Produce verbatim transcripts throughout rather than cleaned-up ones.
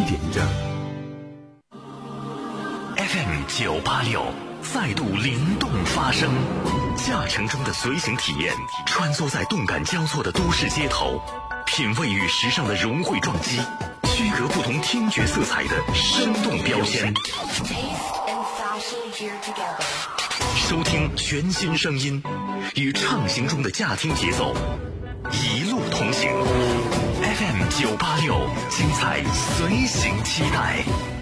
点整。 F M 九八六再度灵动发声，驾乘中的随行体验，穿梭在动感交错的都市街头，品味与时尚的融汇撞击，区隔不同听觉色彩的生动标签。收听全新声音，与畅行中的驾听节奏，一路同行。F M 九八六，精彩随行期待。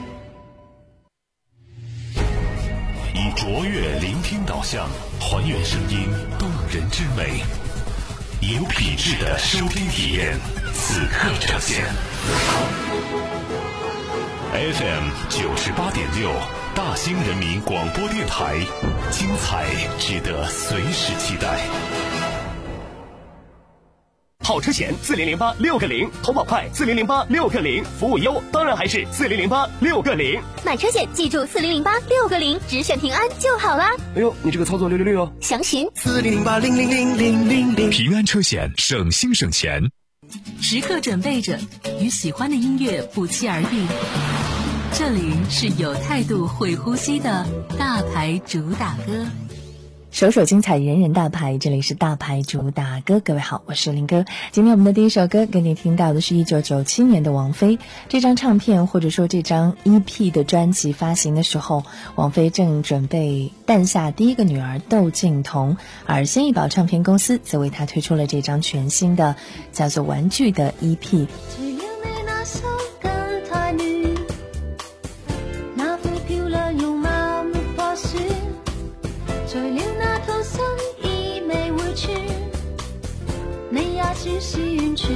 以卓越聆听导向，还原声音动人之美，有品质的收听体验，此刻呈现。F M 九十八点六，大兴人民广播电台，精彩值得随时期待。 好车险四零零八六个零，投保快四零零八六个零，服务优当然还是四零零八六个零。 买车险记住四零零八六个零，只选平安就好啦。 哎呦，你这个操作六六六哦！ 详询四零零八零零零零零零。 平安车险，省心省钱。 时刻准备着，与喜欢的音乐不期而遇。这里是有态度会呼吸的大牌主打歌。 首首精彩，人人大牌，这里是大牌主打歌。各位好，我是林哥。今天我们的第一首歌给你听到的是一九九七年的王菲。这张唱片或者说这张 E P 的专辑发行的时候，王菲正准备诞下第一个女儿窦靖童，而先一宝唱片公司则为她推出了这张全新的叫做玩具的 E P。 算是完全，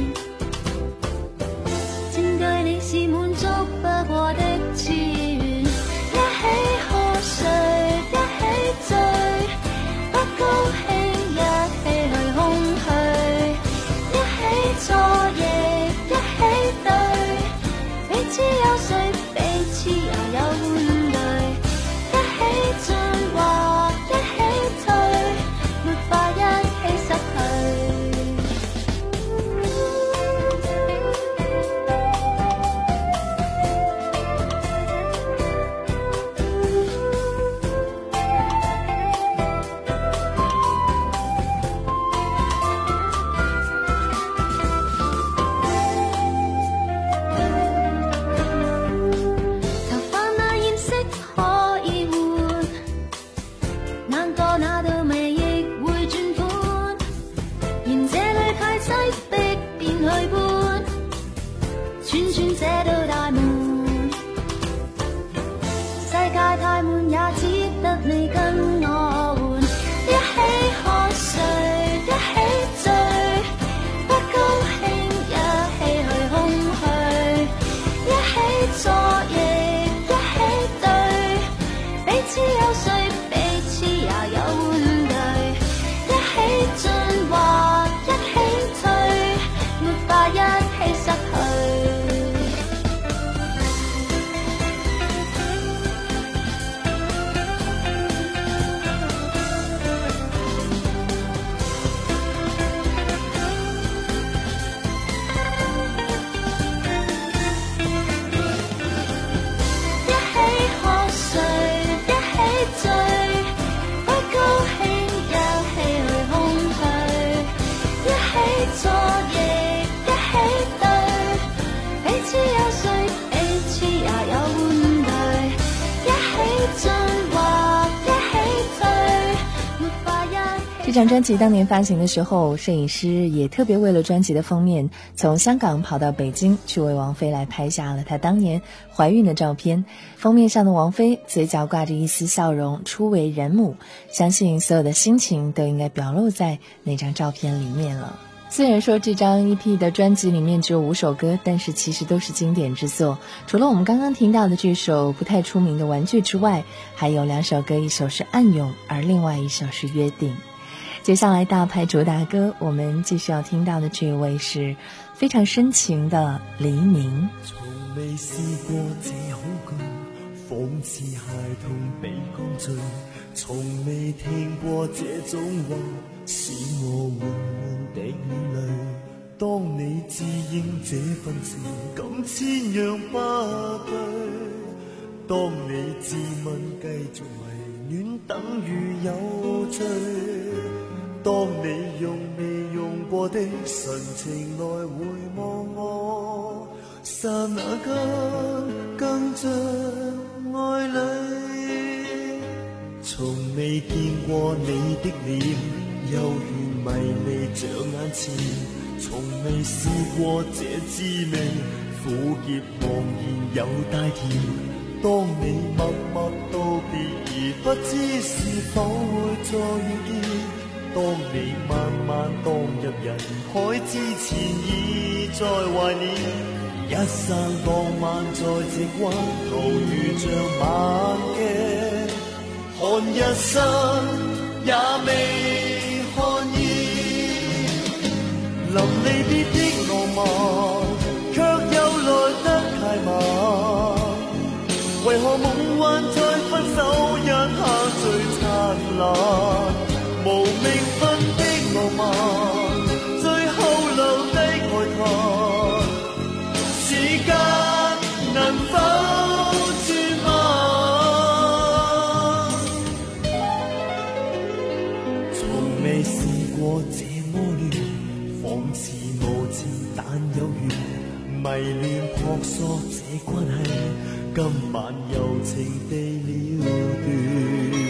正對你是滿足不過的志願，一起喝水，一起醉，不高興一起去空虛，一起錯亦一起對，彼此有誰彼此也有換對，一起進或一起退，沒法一起失去。 这张专辑当年发行的时候，摄影师也特别为了专辑的封面从香港跑到北京去为王菲来拍下了她当年怀孕的照片。封面上的王菲嘴角挂着一丝笑容，初为人母，相信所有的心情都应该表露在那张照片里面了。虽然说这张 E P 的专辑里面只有五首歌，但是其实都是经典之作。除了我们刚刚听到的这首不太出名的玩具之外，还有两首歌，一首是暗涌，而另外一首是约定。接下来大牌主打歌，我们继续要听到的这位是非常深情的黎明。 從未試過這恐懼，仿似孩童被灌醉，從未聽過這種話，使我緩緩的眼淚當你自認這份情感千樣不對，當你自問繼續迷戀等於有罪，當你用未用過的純情來回望我，剎那間更像愛侶，從未見過你的臉幽怨迷離像眼前，從未試過這滋味，苦澀茫然又帶甜，當你默默道別而不知是否會再遇見，當你慢慢蕩入人海之前已在懷念，一生當晚在這關頭如像晚鏡，看一生也未看厭，臨離別的浪漫卻又來得太慢，為何夢幻在分手一刻最燦爛，無名分的浪漫最後留低慨嘆，時間能否轉慢，從未試過這麼亂，仿似無情但有緣，迷戀撲朔這關係今晚柔情地了斷。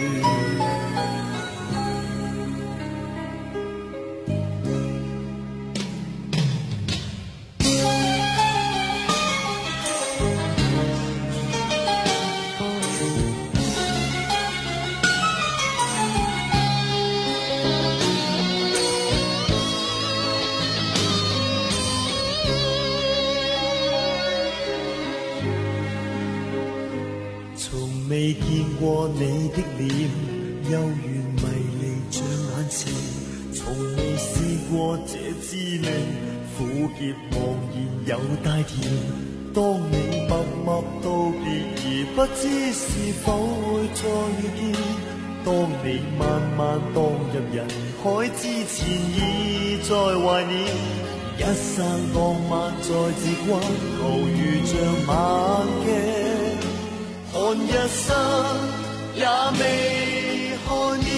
未見過你的臉幽怨迷離像眼前，從未試過這滋味，苦澀茫然又帶甜，當你默默道別而不知是否會再遇見，當你慢慢蕩入人海之前已在懷念，一生浪漫在這關頭如像晚鏡，看一生也未看厭，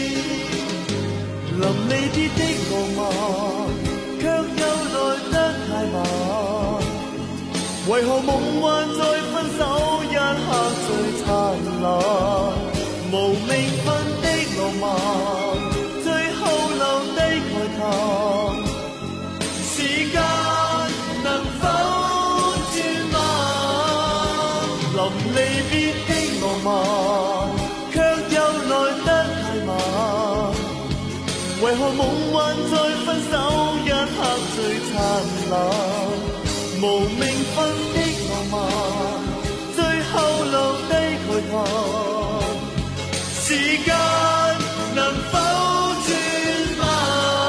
臨離別的浪漫卻又來得太慢，為何夢幻在分手一刻最燦爛，無名分的浪漫最後留低慨嘆，時間能否轉慢，臨離別的浪漫卻又來得太慢，為何夢幻在分手一刻最燦爛，無名分的浪漫最後留低慨嘆，時間能否轉慢，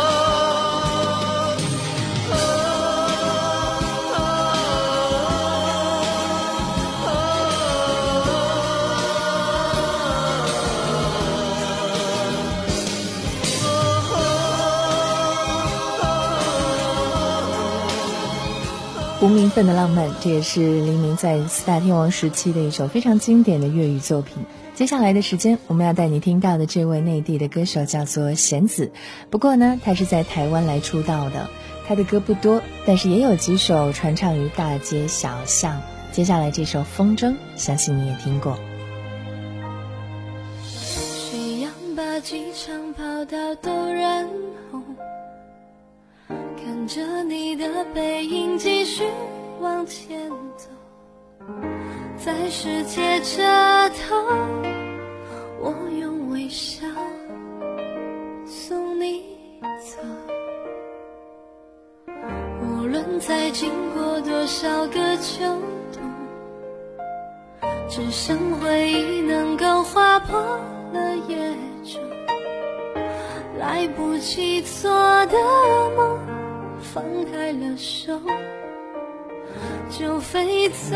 无名份的浪漫，这也是黎明在四大天王时期的一首非常经典的粤语作品。接下来的时间，我们要带你听到的这位内地的歌手叫做弦子，不过呢，他是在台湾来出道的。他的歌不多，但是也有几首传唱于大街小巷。接下来这首《风筝》，相信你也听过。 谁让把机场跑道都染红，看着你的背影继续往前走，在世界这头，我用微笑送你走，无论再经过多少个秋冬，只剩回忆能够划破了夜钟，来不及做的梦，放开了手就飞走，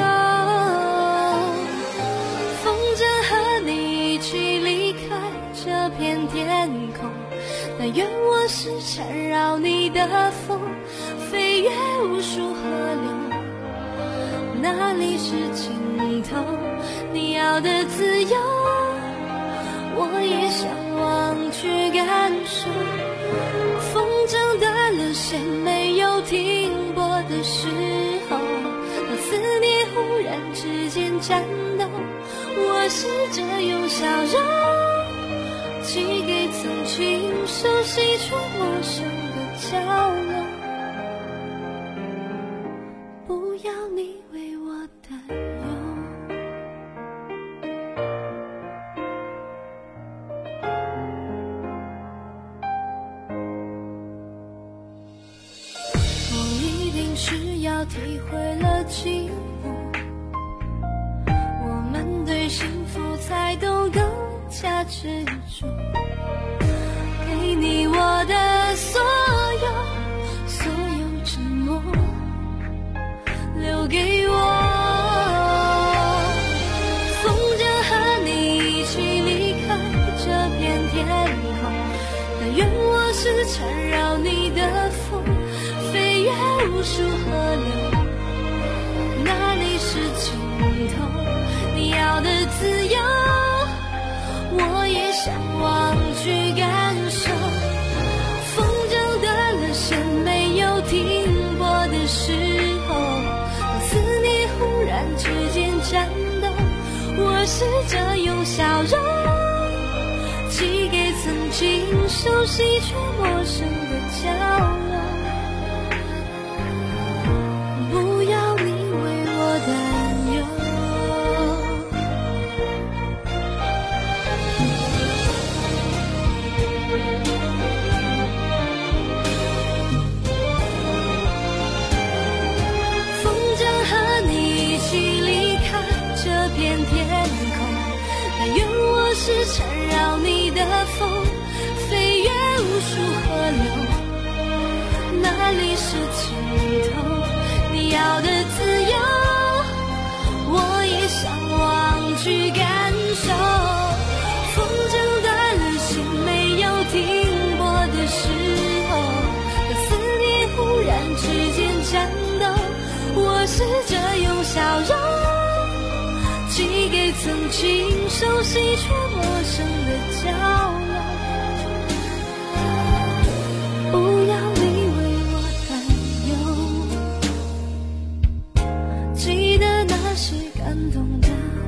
风筝和你一起离开这片天空，但愿我是缠绕你的风，飞飞越无数河流，哪里是尽头？你要的自由，我也向往去感受。风筝断了线，没有停泊的时候，当思念忽然之间颤抖，我试着用笑容寄给曾经熟悉却陌生的角落。不要你为我担忧，不一定是要体会了寂寞，我们对幸福才都更加执着。给你我的所有，所有沉默留给我。风筝和你一起离开这片天空，但愿我是缠绕你的风，飞越无数河流，哪里是尽头？你要的自由，我也向往去感受。风筝断了线，没有停泊的时候，当思念忽然之间颤抖，我试着用笑容寄给曾经熟悉却陌生的角落。不要你为我担忧，风筝和你一起离开这片天空，但愿我是缠绕你的风，飞越无数河流，哪里是尽头？你要的自由，我也向往去感受。风筝断了线，没有停泊的时候，当思念忽然之间颤抖，我试着用笑容寄给曾经熟悉却陌生的角落。不要你为我担忧，记得那时感动的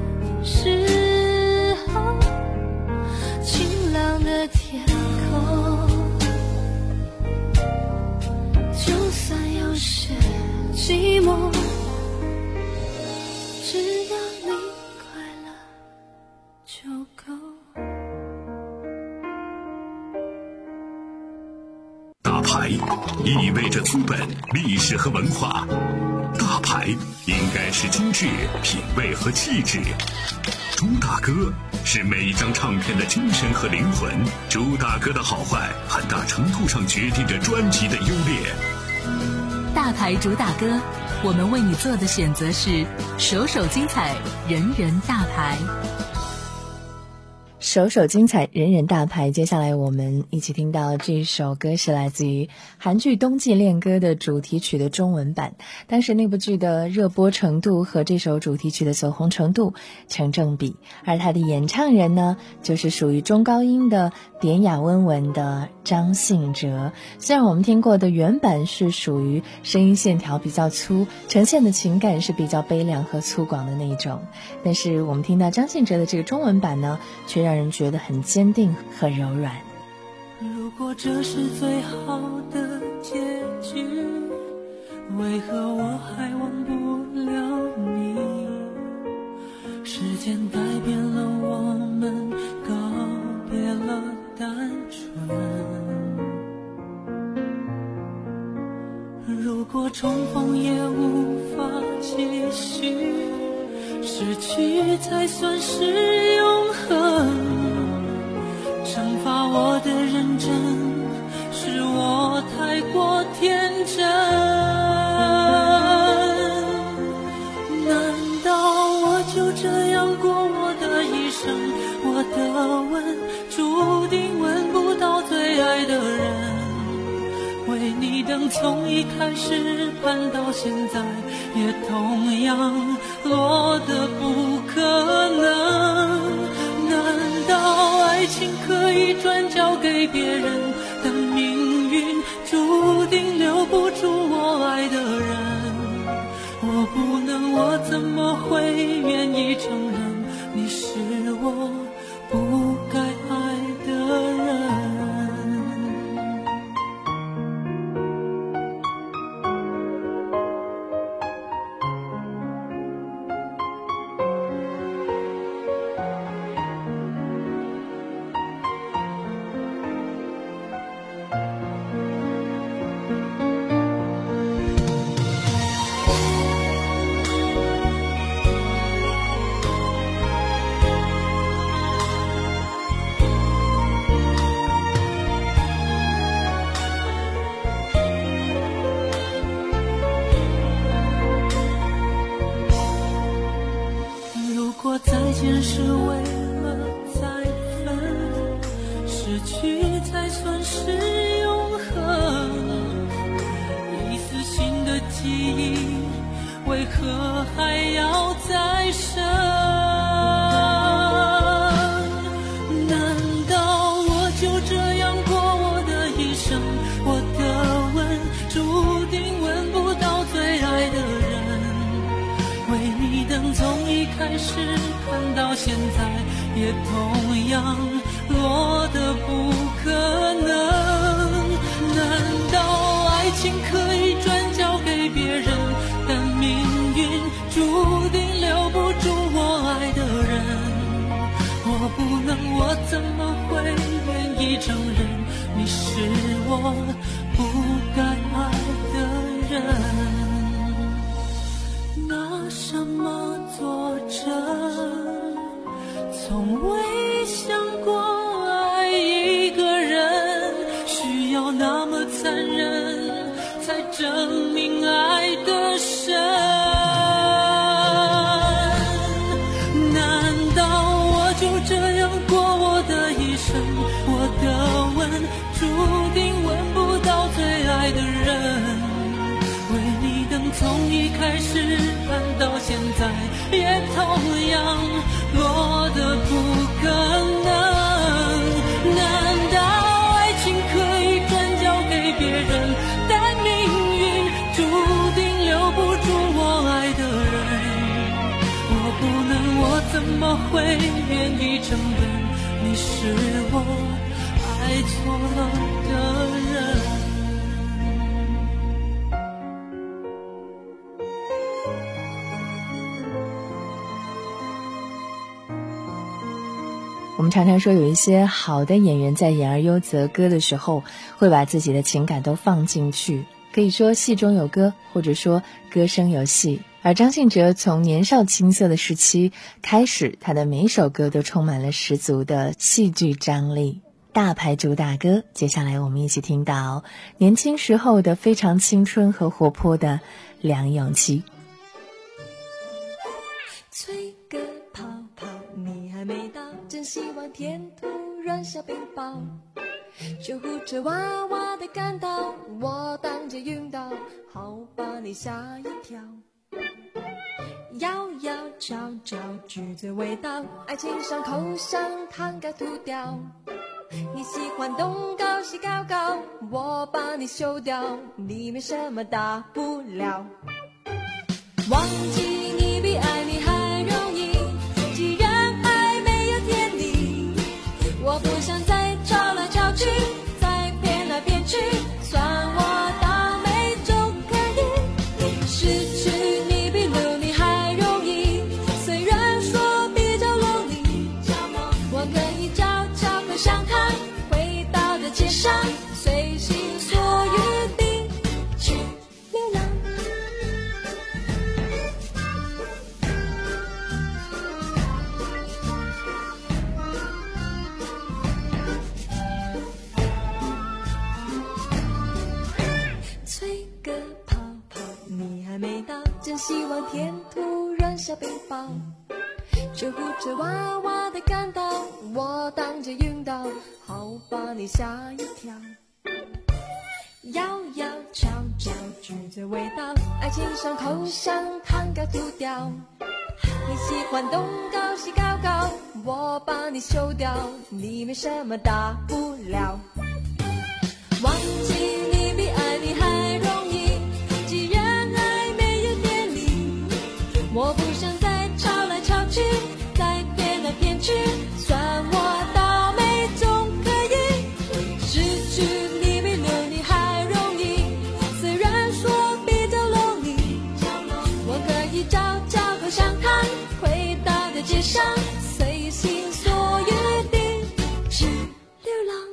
时候，晴朗的天空，就算有些寂寞，只要你快乐就够。 大牌意味着资本、历史和文化，大牌应该是精致、品味和气质。朱大哥是每一张唱片的精神和灵魂，朱大哥的好坏很大程度上决定着专辑的优劣。 大牌主打歌，我们为你做的选择是首首精彩，人人大牌。 首首精彩，人人大牌。接下来我们一起听到这首歌是来自于韩剧《冬季恋歌》的主题曲的中文版。当时那部剧的热播程度和这首主题曲的走红程度成正比，而它的演唱人呢，就是属于中高音的典雅温文的张信哲。虽然我们听过的原版是属于声音线条比较粗，呈现的情感是比较悲凉和粗犷的那一种，但是我们听到张信哲的这个中文版呢，却让人觉得很坚定和柔软。 如果这是最好的结局，为何我还忘不了你？时间改变了我们，告别了单纯。如果重逢也无法继续，失去才算是永恒。惩罚我的认真，是我太过天真。难道我就这样过我的一生？我的吻注定吻不到最爱的人，为你的灯从一开始盼到现在，也同样落得不可能。难道爱情可以转交给别人，但命运注定留不住我爱的人？我不能，我怎么会愿意承认你是我不该爱的人？再见是为了再分，失去才算是永恒。一丝新的记忆，为何还要再生？难道我就这样过我的一生？我的吻注定吻不到最爱的人。为你等从一开始看到现在，也同样落得不可能。难道爱情可以转交给别人，但命运注定留不住我爱的人？我不能，我怎么会愿意承认你是我不该爱的人？拿什么作证？从未想过爱一个人需要那么残忍，才证明爱的深。难道我就这样过我的一生？我的吻注定吻不到最爱的人。为你等从一开始看到现在，也同样落得不可能。难道爱情可以转交给别人，但命运注定留不住我爱的人？我不能，我怎么会愿意承认你是我爱错了的人？ 我们常常说，有一些好的演员在演而优则歌的时候，会把自己的情感都放进去，可以说戏中有歌，或者说歌声有戏。而张信哲从年少青涩的时期开始，他的每一首歌都充满了十足的戏剧张力。大牌主打歌，接下来我们一起听到年轻时候的非常青春和活泼的梁咏琪。 吹个泡泡，你还没到，真希望天突然下冰雹，救护车哇哇的赶到，我当街晕倒，好把你吓一跳。摇摇悄悄，橘子味道，爱情伤口上糖该涂掉。你喜欢东高西高高，我把你修掉，你没什么大不了。忘记你比爱你还容易，既然爱没有天理，我不想再吵来吵去，再骗来骗去，算我倒霉就可以。失去你比留你还容易，虽然说比较 lonely， 我可以悄悄地想看，回到这街上，随心所欲地去流浪。吹个泡泡，你还没到，真希望天突然下冰雹，救护车哇哇的赶到，我当街晕倒，好把你吓一跳。 摇摇悄悄，橘子味道，爱情伤口上糖糕涂掉。你喜欢东高西高高，我把你修掉，你没什么大不了。忘记你比爱你还容易，既然爱没有天理，我不想再吵来吵去，再骗来骗去，算我倒霉总可以。失去你比留你还容易，虽然说比较 lonely， 我可以找找个香糖，回到的街上，随心所欲地去流浪。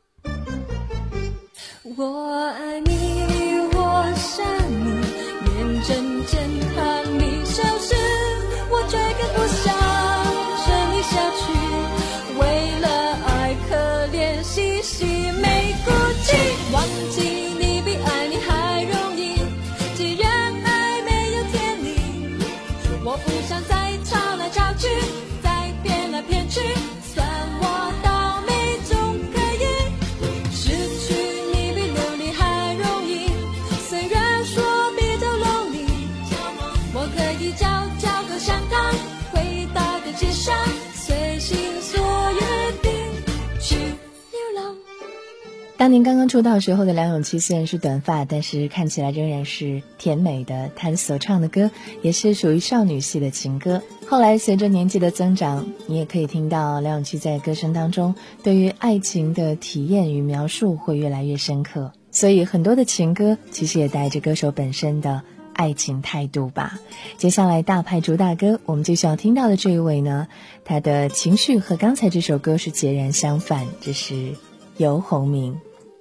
我爱你，我想你，眼睁睁看你消失，我却更不想生你下去，为了爱可怜兮兮没骨气。忘记你比爱你还容易，既然爱没有天理，我不想再吵来吵去，再骗来骗去，算我倒霉总可以。失去你比留你还容易，虽然说比较 lonely， 我可以找找个香糖，回到的街上，随心所欲地去流浪。 当年刚刚出道时候的梁咏琪虽然是短发，但是看起来仍然是甜美的，她所唱的歌也是属于少女系的情歌。后来随着年纪的增长，你也可以听到梁咏琪在歌声当中对于爱情的体验与描述会越来越深刻，所以很多的情歌其实也带着歌手本身的爱情态度吧。接下来大牌主打歌，我们就需要听到的这一位呢，他的情绪和刚才这首歌是截然相反，这是游鸿明。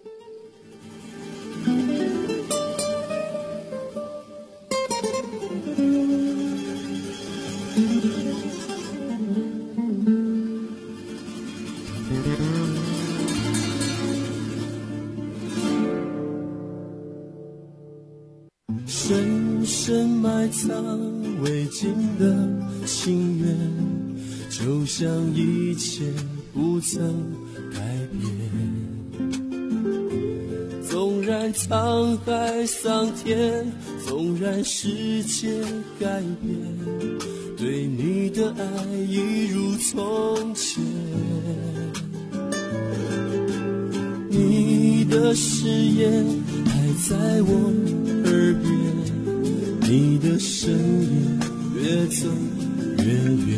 深深埋藏未尽的情缘，就像一切不曾改变。纵然沧海桑田，纵然世界改变，对你的爱一如从前。你的誓言还在我耳边，你的声音越走越远，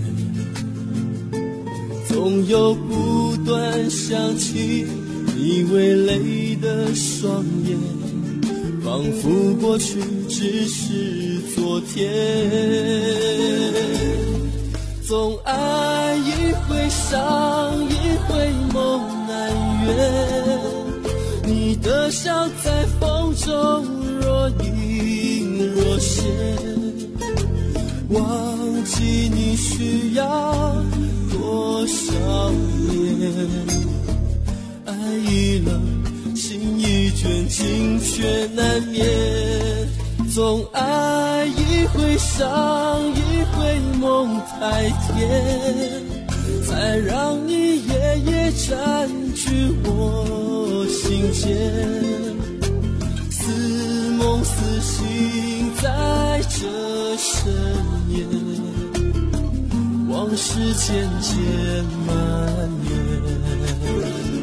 总有不断想起你微泪的双眼，仿佛过去只是昨天。总爱一回伤，一回梦难圆，你的笑在风中若隐若现，忘记你需要多少年。爱已冷，心已倦，情却难眠。总爱一回伤，一回梦太甜，才让你夜夜占据我心间。似梦似醒在这深夜，往事渐渐蔓延。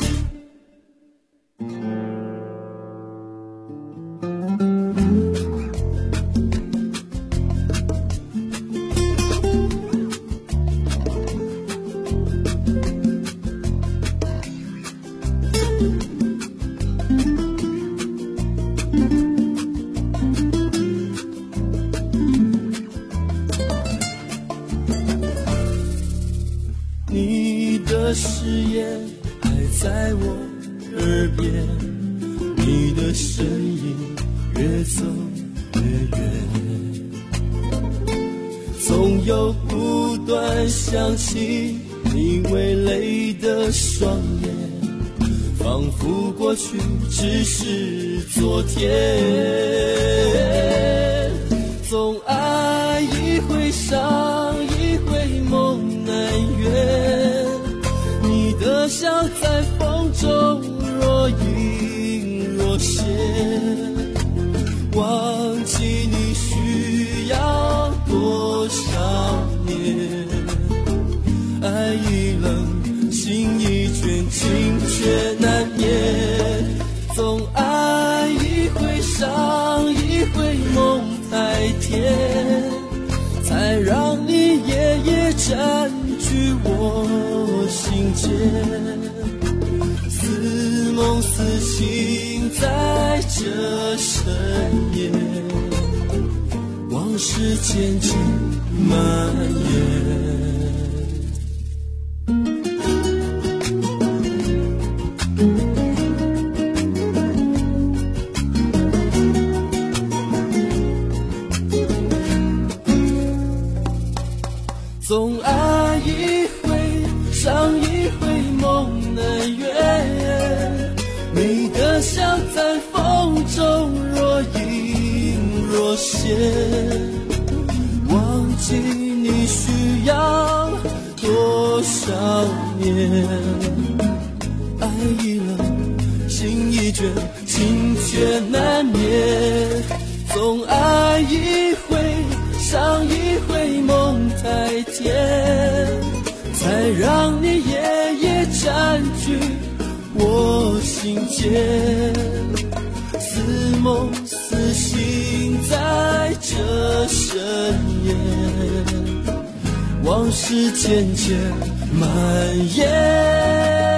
你的誓言还在我耳边，你的身影越走越远，总有不断想起你微泪的双眼，仿佛过去只是昨天。总爱一回伤，一回梦难圆，你的笑在风中若隐若现， 忘记你需要多少年？爱已冷，心已倦，情却难言。总爱一回伤一回，梦太甜，才让你夜夜占据我心间。似梦似醒在这深夜，往事渐渐蔓延。总爱一回伤一回，梦难圆。你的笑在风中若隐若现，忘记你需要多少年？爱已冷，心已倦，情却难眠。总爱一回伤一回，梦太甜，才让你夜夜占据我心间。似梦似醒在这深夜，往事渐渐蔓延。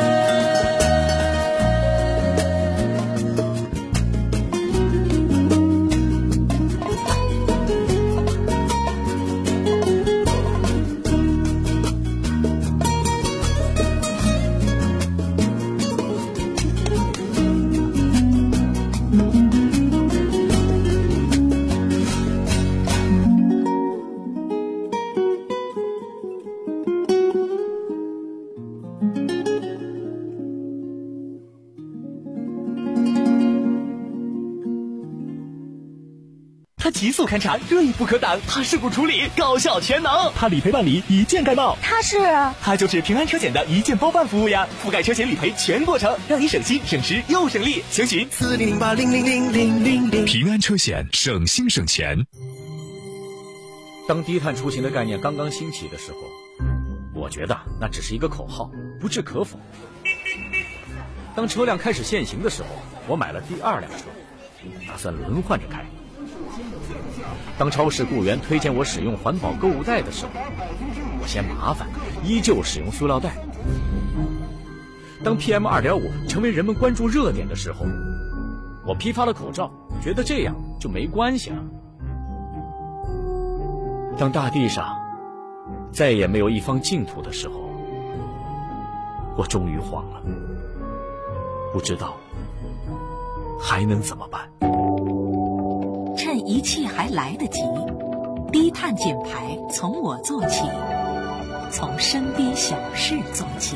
他极速勘查，锐不可挡；他事故处理，高效全能；他理赔办理，一键盖报。 他是他就是平安车险的一键包办服务呀，覆盖车险理赔全过程，让你省心省时又省力。详询四零零八零零零零零零。 平安车险，省心省钱。 当低碳出行的概念刚刚兴起的时候，我觉得那只是一个口号，不置可否。当车辆开始限行的时候，我买了第二辆车，打算轮换着开。当超市雇员推荐我使用环保购物袋的时候，我嫌麻烦，依旧使用塑料袋。当 P M 二点五 成为人们关注热点的时候，我批发了口罩，觉得这样就没关系了。当大地上再也没有一方净土的时候，我终于慌了，不知道还能怎么办。 趁一切还来得及，低碳减排从我做起，从身边小事做起。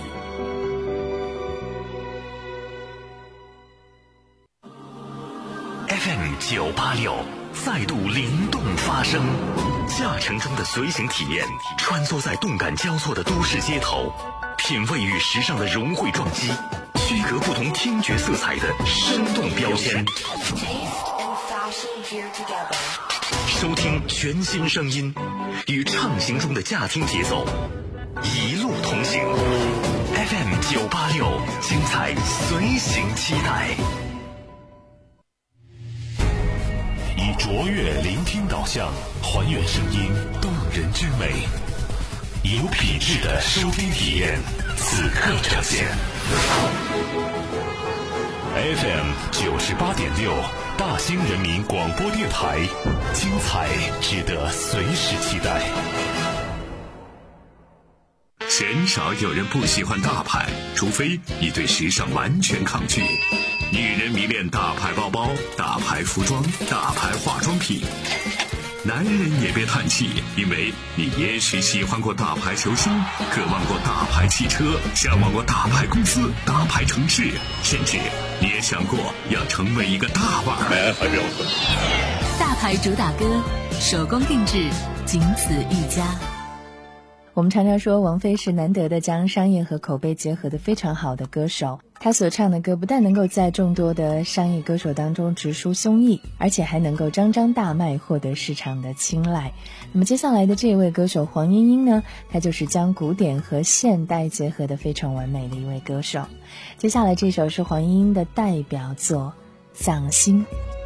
F M 九八六再度灵动发声，驾乘中的随行体验，穿梭在动感交错的都市街头，品味与时尚的融汇撞击，区隔不同听觉色彩的生动标签。收听全新声音，与畅行中的驾听节奏，一路同行。F M 九八六，精彩随行期待。以卓越聆听导向，还原声音动人之美，有品质的收听体验，此刻呈现。F M 九十八点六，大兴人民广播电台，精彩值得随时期待。鲜少有人不喜欢大牌，除非你对时尚完全抗拒。女人迷恋大牌包包、大牌服装、大牌化妆品。男人也别叹气，因为你也许喜欢过大牌球星，渴望过大牌汽车，向往过大牌公司、大牌城市，甚至你也想过要成为一个大腕儿。 大牌主打歌，手工定制，仅此一家。 我们常常说王菲是难得的将商业和口碑结合得非常好的歌手， 他所唱的歌不但能够在众多的商业歌手当中直抒胸臆，而且还能够张张大卖，获得市场的青睐。那么接下来的这位歌手黄莺莺呢，她就是将古典和现代结合得非常完美的一位歌手。接下来这首是黄莺莺的代表作《葬心》。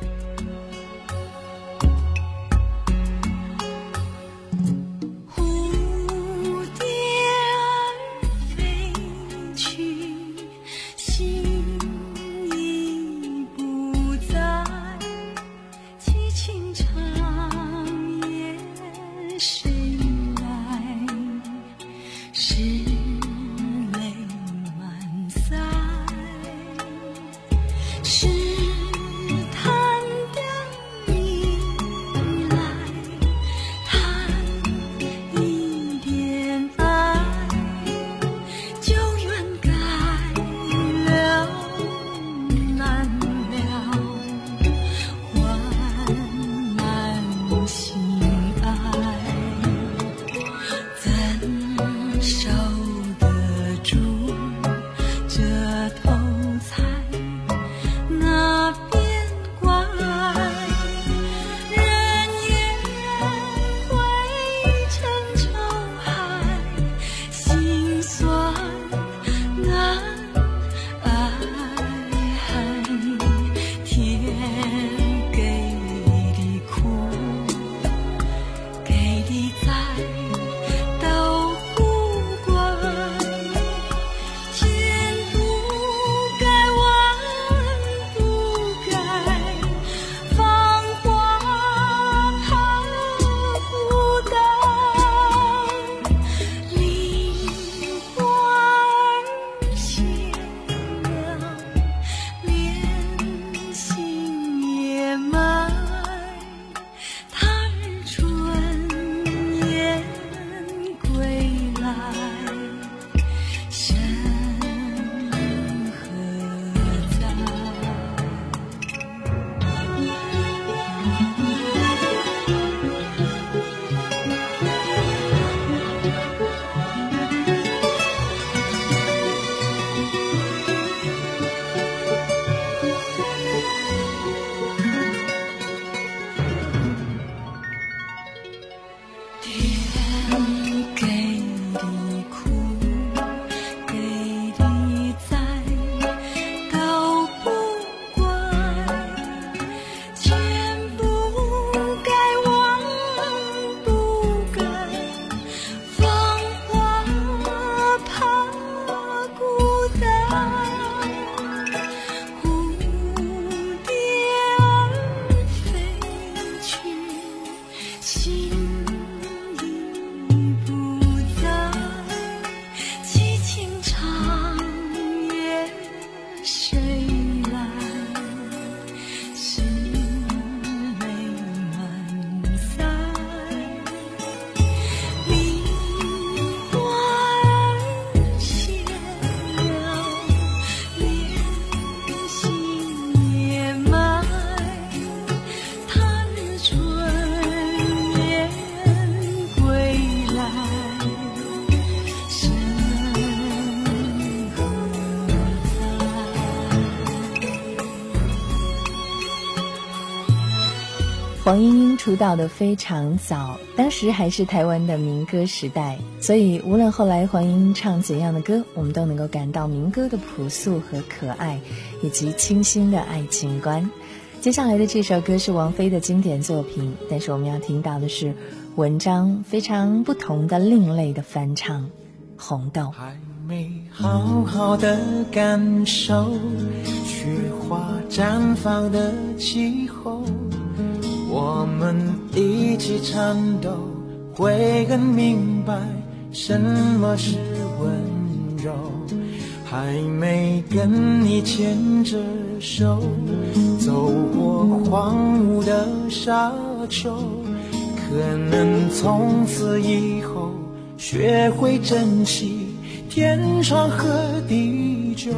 黄莺莺出道的非常早，当时还是台湾的民歌时代，所以无论后来黄莺莺唱怎样的歌，我们都能够感到民歌的朴素和可爱，以及清新的爱情观。接下来的这首歌是王菲的经典作品，但是我们要听到的是文章非常不同的另类的翻唱《红豆》。 还没好好的感受雪花绽放的气候，我们一起颤抖，会更明白什么是温柔。还没跟你牵着手走过荒芜的沙丘，可能从此以后学会珍惜天长和地久。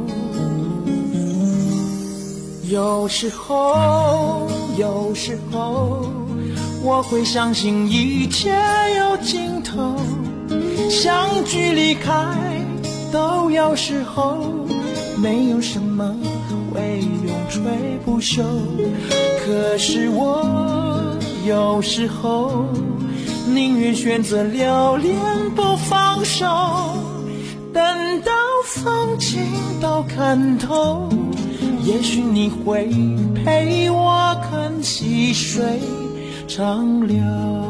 有时候有时候我会相信一切有尽头，相聚离开都有时候， 没有什么会永垂不朽。可是我有时候宁愿选择留恋不放手，等到风景都看透，也许你会陪我看细水长流。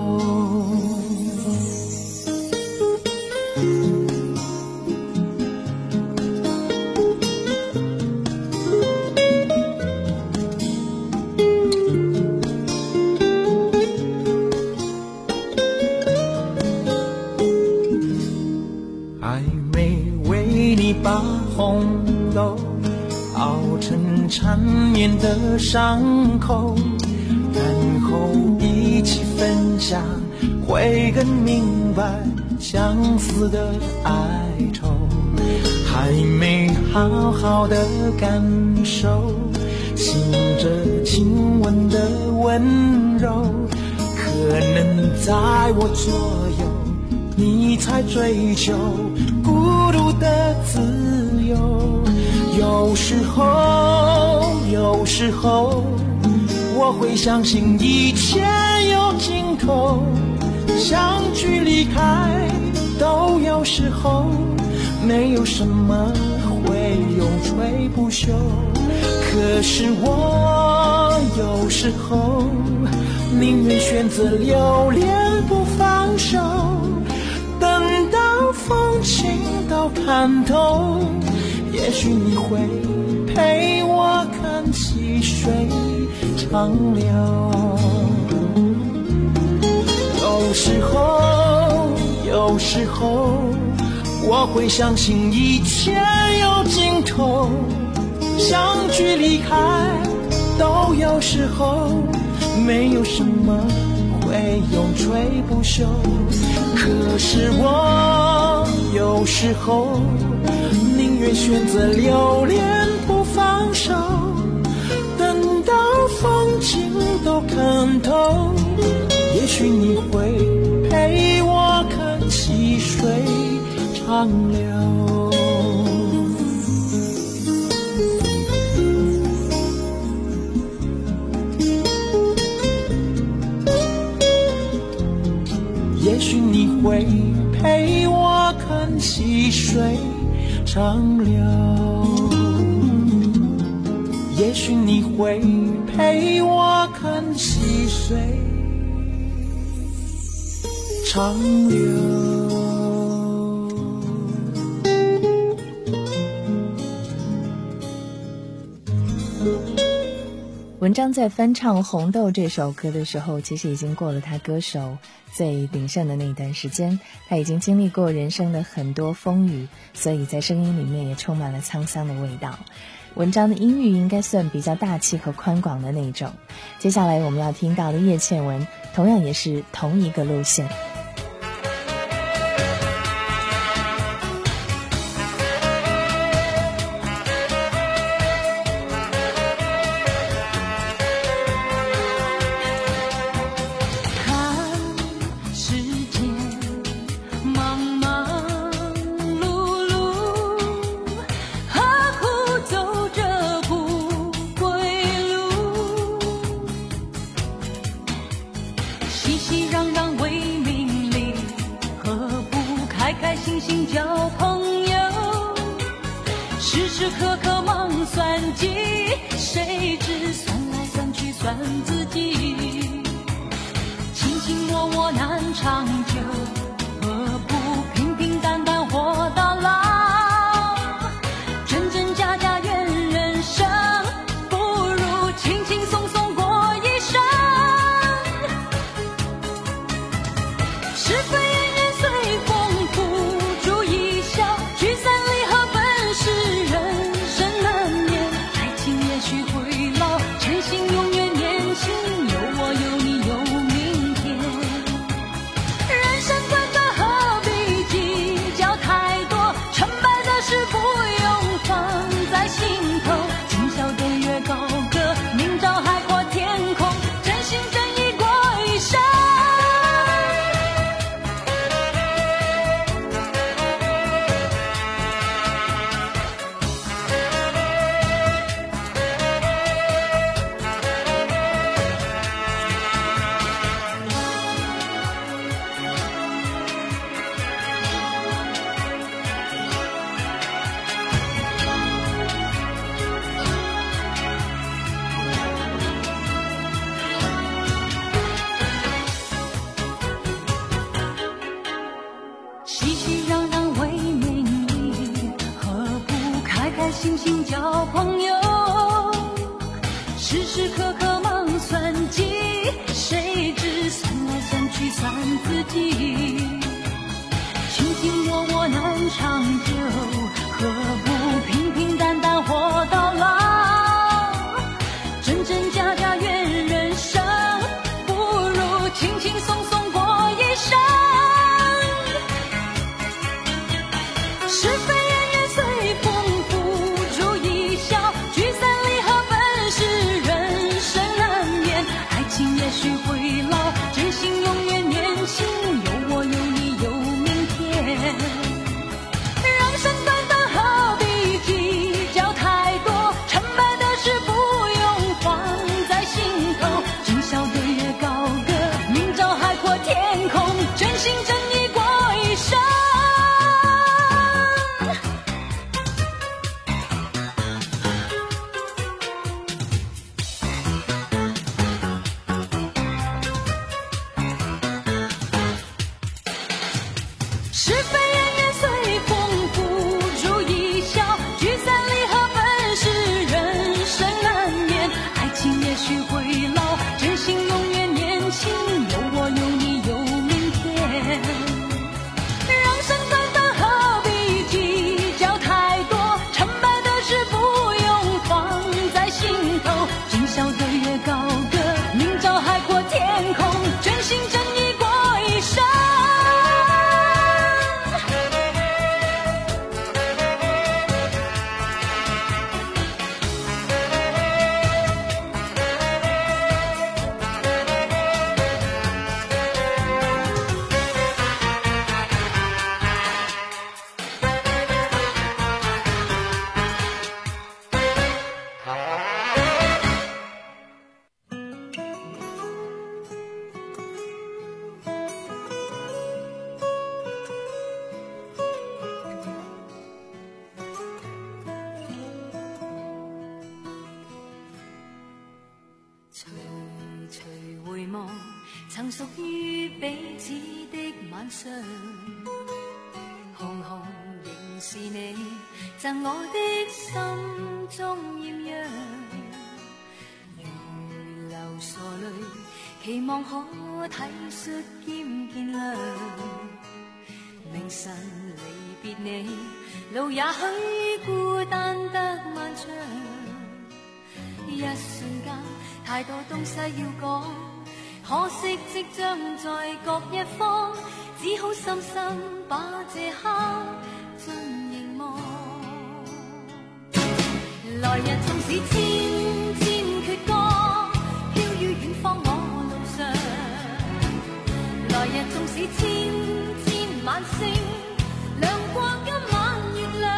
把红豆熬成缠绵的伤口，然后一起分享，会更明白相思的哀愁。还没好好的感受醒着亲吻的温柔，可能在我左右你才追求孤独的自由。有时候有时候我会相信一切有尽头，相聚离开都有时候，没有什么会永垂不朽。可是我有时候宁愿选择留恋不放手，等到风景都看透，也许你会陪我看细水长流。有时候有时候我会相信一切有尽头，相聚离开都有时候，没有什么会永垂不朽。可是我有时候宁愿选择留恋不放手，等到风景都看透，也许你会陪我看细水长流。也许你会陪我看细水长流，也许你会陪我看细水长流。 文章在翻唱《红豆》这首歌的时候，其实已经过了他歌手最鼎盛的那一段时间，他已经经历过人生的很多风雨，所以在声音里面也充满了沧桑的味道。文章的音域应该算比较大气和宽广的那种。接下来我们要听到的叶倩文同样也是同一个路线。 熙熙攘攘为美丽，何不开开心心交朋友？时时刻刻忙算计，谁知算来算去算自己。卿卿我我难长久，何不平平淡淡活到老？真真假假怨人生，不如轻轻松松过一生。是非恩怨随风付诸一笑，聚散离合本是人生难免。爱情也许会老，真心永远年轻，有我有你有明天。人生短短何必计较太多，成败的事不用放在心头。今宵对月高歌，明朝海阔天空，真心真意过一生。是非恩怨随风付诸一笑，聚散离合本是人生难免。爱情也许会老，真心永远年轻，有我有你有明天。人生短短何必计较太多，成败的事不用放在心头。今宵对月高歌，明朝海阔天空，真心真意过一生。 徐徐回望，曾屬於彼此的晚上，紅紅仍是你贈我的心中豔陽。如流傻淚，期望可體恤兼見諒。明晨離別你，路也許孤單得漫長。一瞬間太多東西要講，可惜即將在各一方，只好深深把這刻盡凝望。來日縱使千千闕歌，飄於遠方我路上。來日縱使千千晚星，亮過今晚月亮，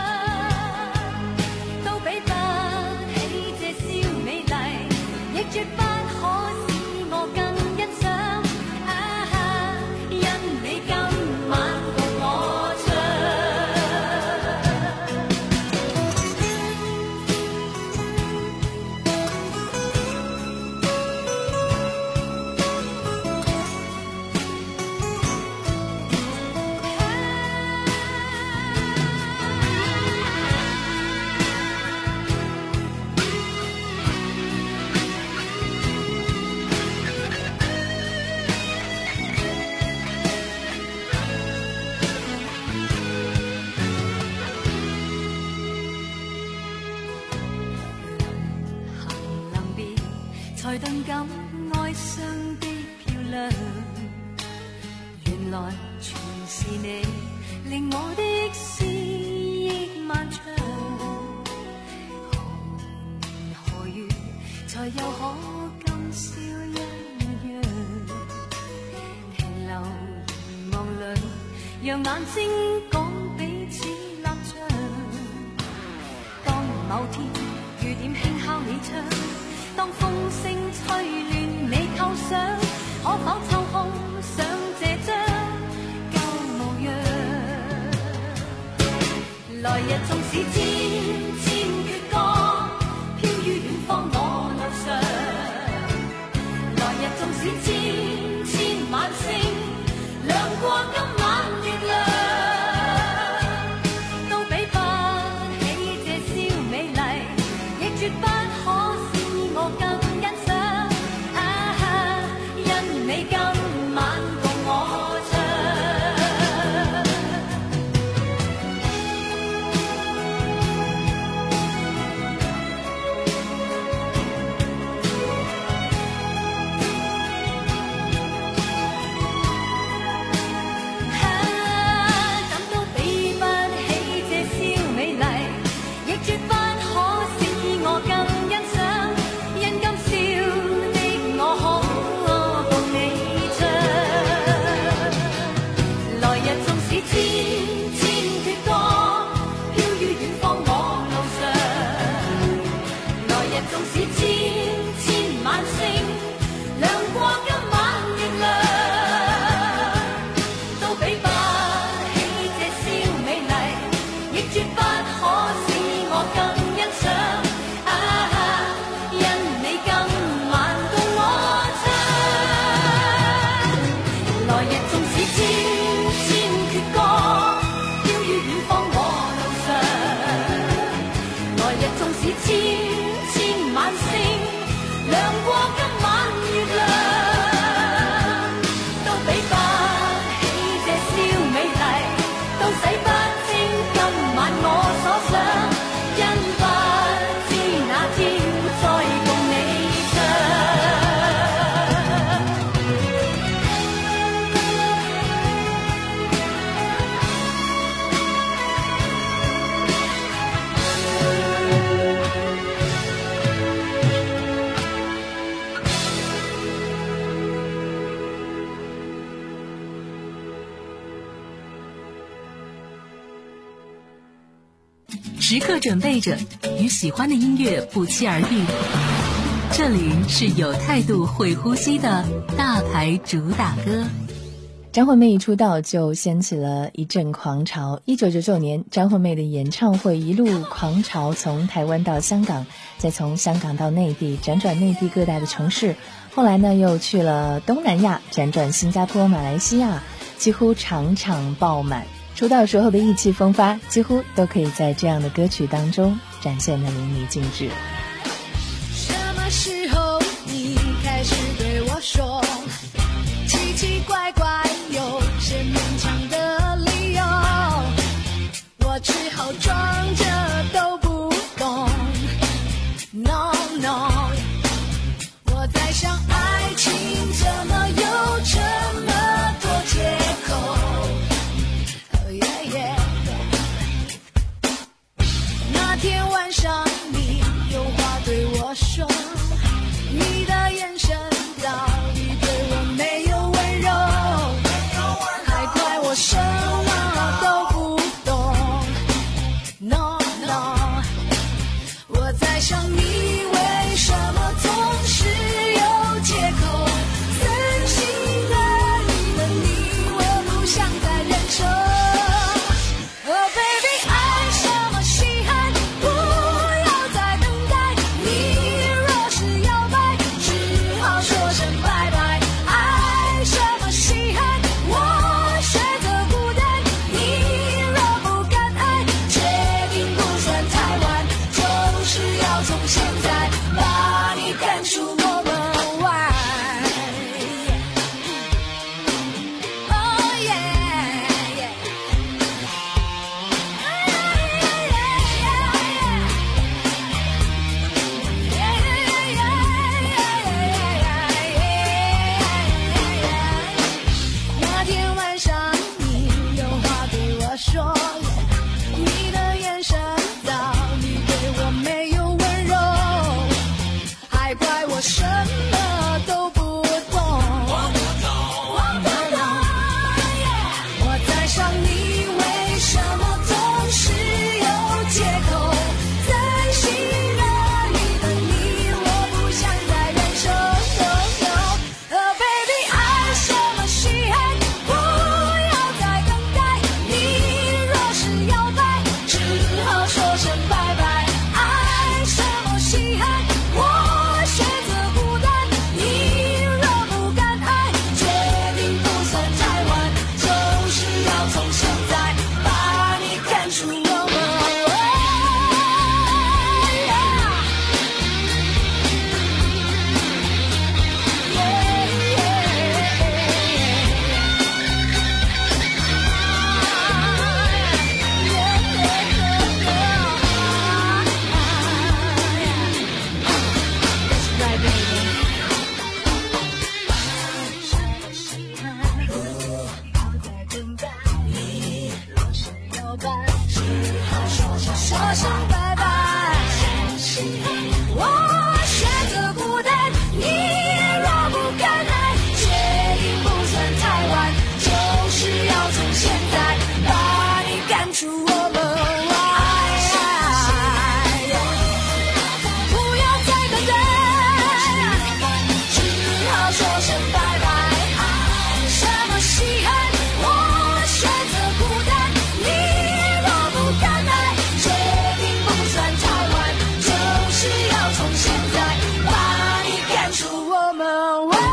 都比不起這宵美麗，亦絕不可使我更欣賞。啊，因你今晚共我唱。才頓感哀傷的漂亮，原來全是你令我的思憶漫長。何年何月才又可今宵一樣，停留凝望裏，讓眼睛講彼此立場。當某天雨點輕敲你窗，當風聲吹亂你構想，可否抽空想這張舊模樣？來日縱使千千闕歌，飄於遠方我路上。來日縱使千千晚星，亮過今晚月亮。 时刻准备着，与喜欢的音乐不期而遇。这里是有态度会呼吸的大牌主打歌。 张惠妹一出道就掀起了一阵狂潮。一九九九年，张惠妹的演唱会一路狂潮，从台湾到香港，再从香港到内地，辗转内地各大的城市。后来呢，又去了东南亚，辗转新加坡、马来西亚，几乎场场爆满。出道时候的意气风发，几乎都可以在这样的歌曲当中展现得淋漓尽致。 什么时候你开始对我说奇奇怪怪有些勉强的理由，我只好装着都不懂。 No no， 我在想爱情怎么有这么多借口。 Oh yeah yeah， 那天晚上你有话对我说，你的眼神早已对我没有温柔，还怪我什么都不懂。 No no， 我在想你为什么总是有借口，真心的你的你我不想再忍受。 Oh baby， 爱什么稀罕，不要再等待，你若是摇摆，只好说声拜拜。爱什么稀罕，我选择孤单，你若不敢爱，决定不算太晚，就是要从现在把你赶出我门外。Oh yeah yeah。 那天晚上你有话对我说，你的眼神早已对我没有温柔，还怪我什么都不懂。我不懂，我不懂。我在想你为什么总是有借口，真心的你的你我不想再忍受。Oh baby， 爱什么稀罕，不要再等待，你若是摇摆，只好说声拜拜。爱什么稀罕，我选择孤单，你若不敢爱，决定不算太晚，就是要从现在把你赶出我门外。说声拜拜，我选择孤单，你若不敢爱，决定不算太晚，就是要从现在把你赶出我门外。不要再等待，只好说声拜拜。什么稀罕，我选择孤单，你若不敢爱，决定不算太晚，就是要从现在把你赶出我门外。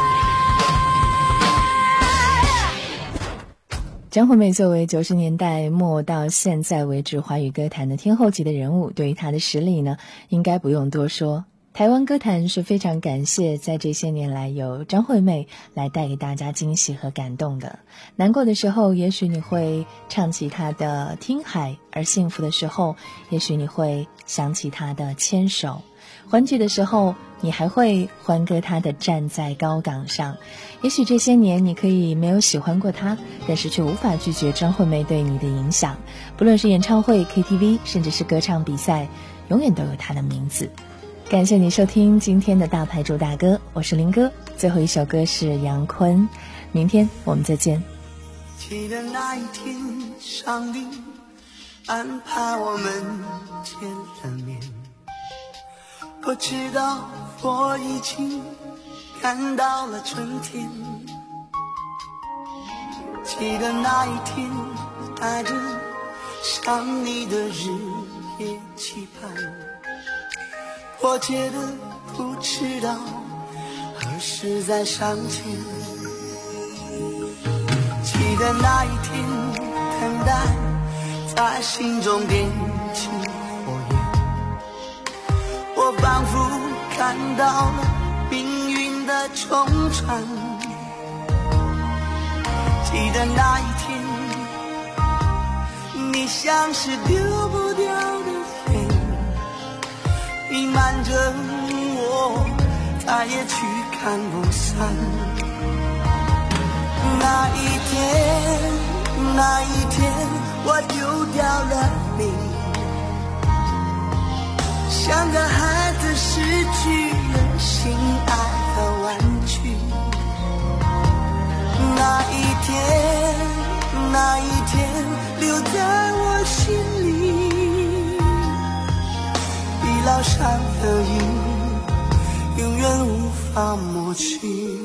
张惠妹作为九十年代末到现在为止华语歌坛的天后级的人物，对于她的实力呢，应该不用多说。台湾歌坛是非常感谢在这些年来有张惠妹来带给大家惊喜和感动的。难过的时候，也许你会唱起她的《听海》，而幸福的时候，也许你会想起她的《牵手》。欢聚的时候，你还会欢歌她的《站在高岗上》。也许这些年你可以没有喜欢过她，但是却无法拒绝张惠妹对你的影响。不论是演唱会、K T V， 甚至是歌唱比赛，永远都有她的名字。感谢你收听今天的大牌主打歌，我是林哥。最后一首歌是杨坤，明天我们再见。 记得那一天上映安排我们见了面。我知道我已经看到了春天，记得那一天带着想你的日夜期盼，迫切的不知道何时再相见。记得那一天等待在心中点起火焰，我仿佛看到了命运的冲传。记得那一天你像是丢不掉的烟，弥漫着我再也去看不散。那一天那一天我丢掉了你，像个孩子失去了心爱的玩具。那一天那一天留在我心里，已烙上了印，永远无法抹去。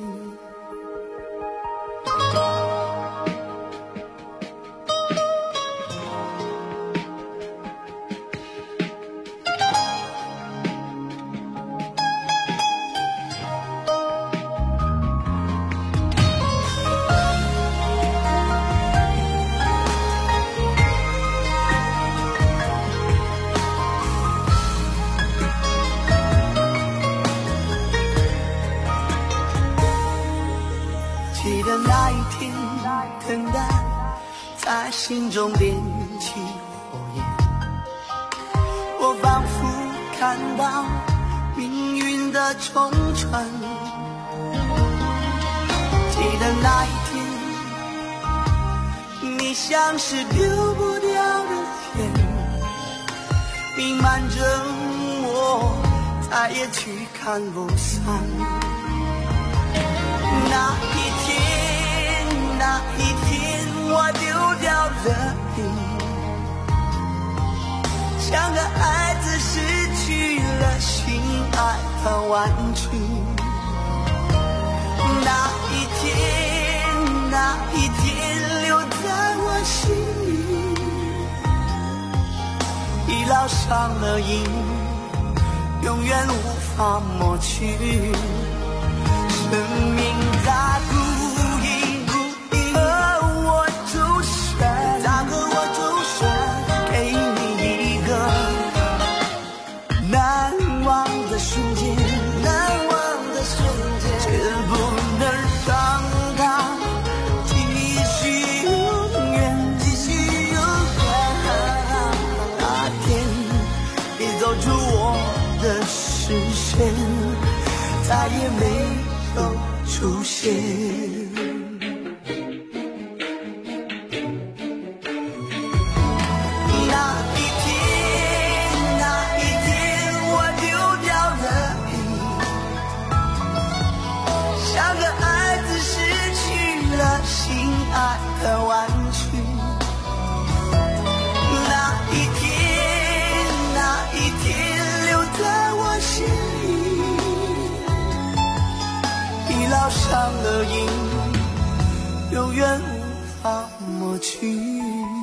记得那一天等待在心中点起火焰，我仿佛看到命运的冲传。记得那一天你像是丢不掉的烟，弥漫着我再也去看不散。那一天那一天我丢掉了你，像个孩子失去了心爱的玩具。那一天那一天留在我心里，已烙上了印，永远无法抹去。生命在不影不影，和我周旋，它和我周旋，给你一个难忘的瞬间，难忘的瞬间，却不能让它继续永远，继续永远。那天你走出我的视线，再也没出现。那一天那一天我丢掉了你，像个孩子失去了心爱的玩具。那一天那一天留在我心里，烙上了印，永远无法抹去。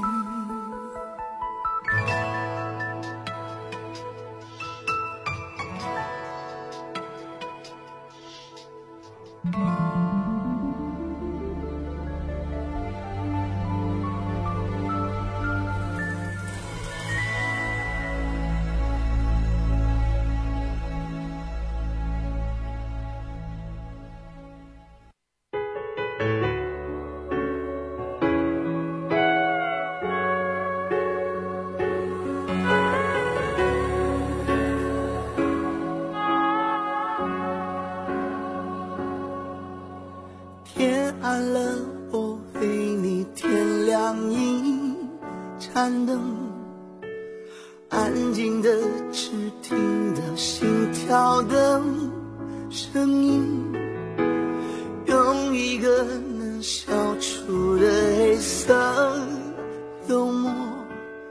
天暗了，我为你点亮一盏灯，安静的只听得心跳的声音，用一个能消除的黑色幽默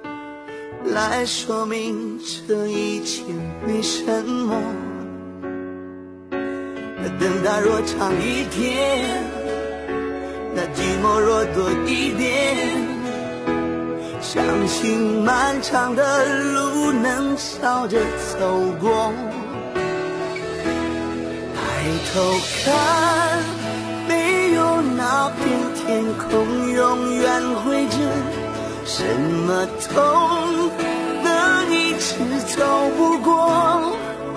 来说明这一切没什么。那等待若长一点，那寂寞若多一点，相信漫长的路能笑着走过。抬头看，没有哪片天空永远会真，什么痛能一直走不过。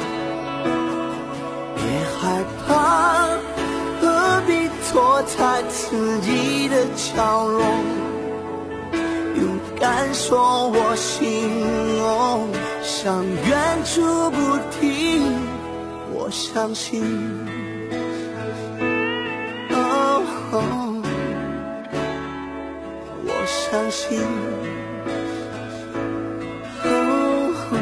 别害怕，何必躲在自己的角落，勇敢说我心哦，像远处不停，我相信哦哦，我相信哦哦。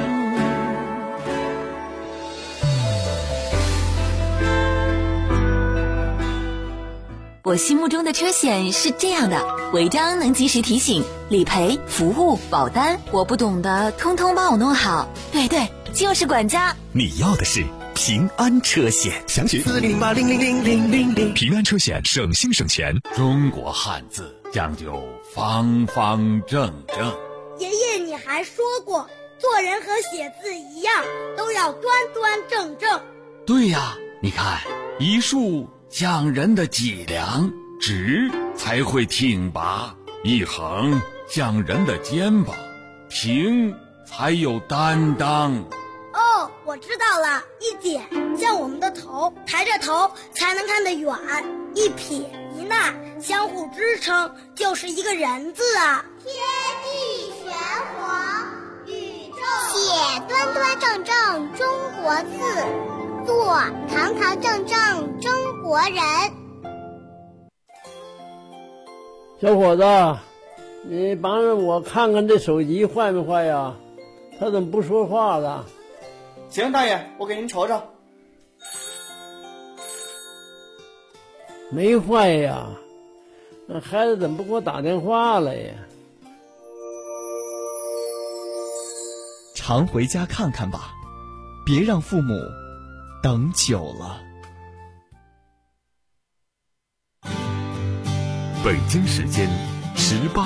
我心目中的车险是这样的：违章能及时提醒，理赔、服务、保单，我不懂的通通帮我弄好。对对，就是管家。 你要的是平安车险，详询四零零八零零零零零零。平安车险，省心省钱。 中国汉字讲究方方正正。 爷爷，你还说过，做人和写字一样，都要端端正正。 对呀，你看一竖讲人的脊梁，直才会挺拔；一横讲人的肩膀，平才有担当。 哦，我知道了，一点像我们的头，抬着头才能看得远；一撇一捺相互支撑，就是一个人字啊。 天地玄黄，宇宙写端端正正中国字，做堂堂正正中国人。 小伙子，你帮着我看看这手机坏没坏呀？他怎么不说话了？ 行，大爷，我给您瞅瞅。 没坏呀，那孩子怎么不给我打电话了呀？ 常回家看看吧，别让父母等久了。 北京时间十八。